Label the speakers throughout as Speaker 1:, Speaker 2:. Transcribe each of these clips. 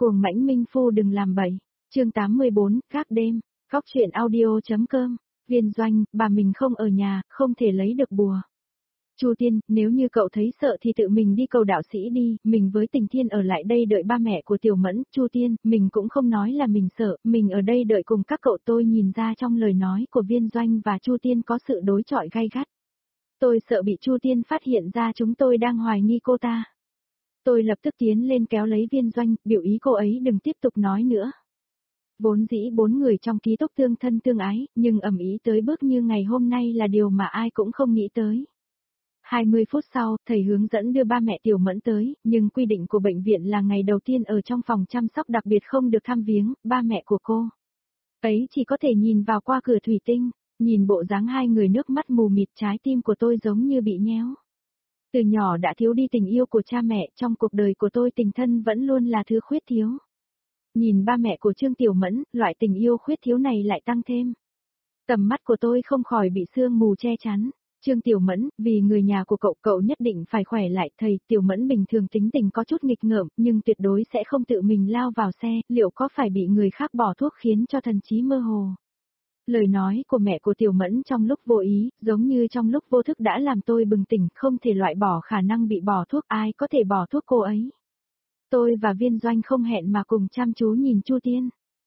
Speaker 1: Cuồng mãnh minh phu đừng làm bậy. Chương 84, các đêm. Góc truyện audio.com. Viên Doanh, bà mình không ở nhà, không thể lấy được bùa. Chu Tiên, nếu như cậu thấy sợ thì tự mình đi cầu đạo sĩ đi, mình với Tình Thiên ở lại đây đợi ba mẹ của Tiểu Mẫn. Chu Tiên, mình cũng không nói là mình sợ, mình ở đây đợi cùng các cậu. Tôi nhìn ra trong lời nói của Viên Doanh và Chu Tiên có sự đối chọi gay gắt. Tôi sợ bị Chu Tiên phát hiện ra chúng tôi đang hoài nghi cô ta. Tôi lập tức tiến lên kéo lấy Viên Doanh, biểu ý cô ấy đừng tiếp tục nói nữa. Vốn dĩ 4 người trong ký túc tương thân tương ái, nhưng ầm ĩ tới bước như ngày hôm nay là điều mà ai cũng không nghĩ tới. 20 phút sau, thầy hướng dẫn đưa ba mẹ Tiểu Mẫn tới, nhưng quy định của bệnh viện là ngày đầu tiên ở trong phòng chăm sóc đặc biệt không được thăm viếng, ba mẹ của cô ấy chỉ có thể nhìn vào qua cửa thủy tinh, nhìn bộ dáng hai người nước mắt mù mịt, trái tim của tôi giống như bị nhéo. Từ nhỏ đã thiếu đi tình yêu của cha mẹ, trong cuộc đời của tôi tình thân vẫn luôn là thứ khuyết thiếu. Nhìn ba mẹ của Trương Tiểu Mẫn, loại tình yêu khuyết thiếu này lại tăng thêm. Tầm mắt của tôi không khỏi bị sương mù che chắn. Trương Tiểu Mẫn, vì người nhà của cậu nhất định phải khỏe lại. Thầy, Tiểu Mẫn bình thường tính tình có chút nghịch ngợm, nhưng tuyệt đối sẽ không tự mình lao vào xe, liệu có phải bị người khác bỏ thuốc khiến cho thần trí mơ hồ. Lời nói của mẹ của Tiểu Mẫn trong lúc vô ý, giống như trong lúc vô thức đã làm tôi bừng tỉnh, không thể loại bỏ khả năng bị bỏ thuốc, ai có thể bỏ thuốc cô ấy. Tôi và Viên Doanh không hẹn mà cùng chăm chú nhìn Chu Tiên.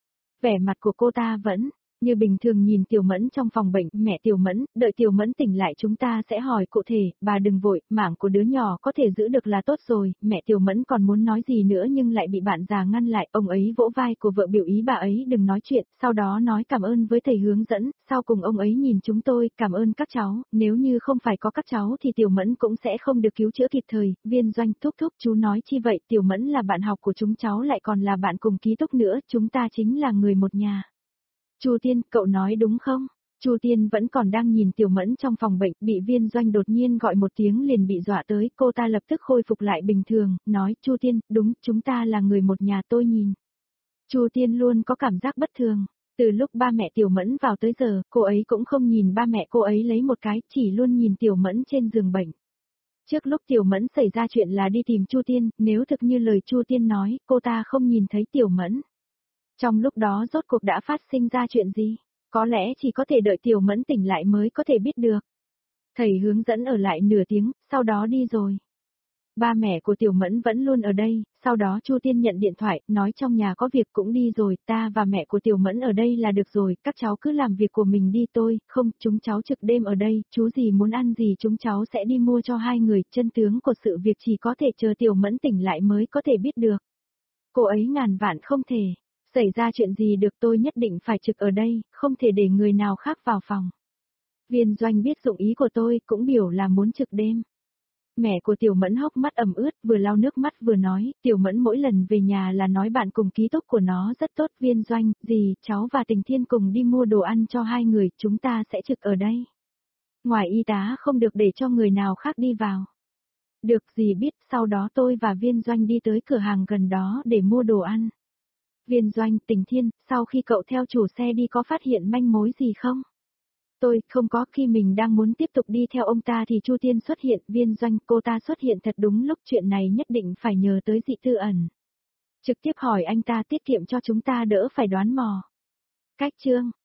Speaker 1: Vẻ mặt của cô ta vẫn như bình thường nhìn Tiểu Mẫn trong phòng bệnh. Mẹ Tiểu Mẫn, đợi Tiểu Mẫn tỉnh lại chúng ta sẽ hỏi cụ thể, bà đừng vội, mạng của đứa nhỏ có thể giữ được là tốt rồi. Mẹ Tiểu Mẫn còn muốn nói gì nữa nhưng lại bị bạn già ngăn lại. Ông ấy vỗ vai của vợ biểu ý bà ấy đừng nói chuyện, sau đó nói cảm ơn với thầy hướng dẫn. Sau cùng ông ấy nhìn chúng tôi, cảm ơn các cháu, nếu như không phải có các cháu thì Tiểu Mẫn cũng sẽ không được cứu chữa kịp thời. Viên Doanh thúc thúc, chú nói chi vậy? Tiểu Mẫn là bạn học của chúng cháu, lại còn là bạn cùng ký túc nữa, chúng ta chính là người một nhà. Chu Tiên, cậu nói đúng không? Chu Tiên vẫn còn đang nhìn Tiểu Mẫn trong phòng bệnh, bị Viên Doanh đột nhiên gọi một tiếng liền bị dọa tới, cô ta lập tức khôi phục lại bình thường, nói, Chu Tiên, đúng, chúng ta là người một nhà. Tôi nhìn. Chu Tiên luôn có cảm giác bất thường, từ lúc ba mẹ Tiểu Mẫn vào tới giờ, cô ấy cũng không nhìn ba mẹ cô ấy lấy một cái, chỉ luôn nhìn Tiểu Mẫn trên giường bệnh. Trước lúc Tiểu Mẫn xảy ra chuyện là đi tìm Chu Tiên, nếu thực như lời Chu Tiên nói, cô ta không nhìn thấy Tiểu Mẫn. Trong lúc đó rốt cuộc đã phát sinh ra chuyện gì? Có lẽ chỉ có thể đợi Tiểu Mẫn tỉnh lại mới có thể biết được. Thầy hướng dẫn ở lại nửa tiếng, sau đó đi rồi. Ba mẹ của Tiểu Mẫn vẫn luôn ở đây, sau đó Chu Tiên nhận điện thoại, nói trong nhà có việc cũng đi rồi, ta và mẹ của Tiểu Mẫn ở đây là được rồi, các cháu cứ làm việc của mình đi. Tôi, không, chúng cháu trực đêm ở đây, chú gì muốn ăn gì chúng cháu sẽ đi mua cho hai người, chân tướng của sự việc chỉ có thể chờ Tiểu Mẫn tỉnh lại mới có thể biết được. Cô ấy ngàn vạn không thể. Xảy ra chuyện gì được, tôi nhất định phải trực ở đây, không thể để người nào khác vào phòng. Viên Doanh biết dụng ý của tôi, cũng biểu là muốn trực đêm. Mẹ của Tiểu Mẫn hốc mắt ẩm ướt, vừa lau nước mắt vừa nói, Tiểu Mẫn mỗi lần về nhà là nói bạn cùng ký túc của nó rất tốt. Viên Doanh, dì, cháu và Tình Thiên cùng đi mua đồ ăn cho hai người, chúng ta sẽ trực ở đây. Ngoài y tá không được để cho người nào khác đi vào. Được, dì biết. Sau đó tôi và Viên Doanh đi tới cửa hàng gần đó để mua đồ ăn. Viên Doanh, Tình Thiên, sau khi cậu theo chủ xe đi có phát hiện manh mối gì không? Tôi, không có. Khi mình đang muốn tiếp tục đi theo ông ta thì Chu Tiên xuất hiện. Viên Doanh, cô ta xuất hiện thật đúng lúc, chuyện này nhất định phải nhờ tới Dị Tư Ẩn. Trực tiếp hỏi anh ta, tiết kiệm cho chúng ta đỡ phải đoán mò. Cách chương.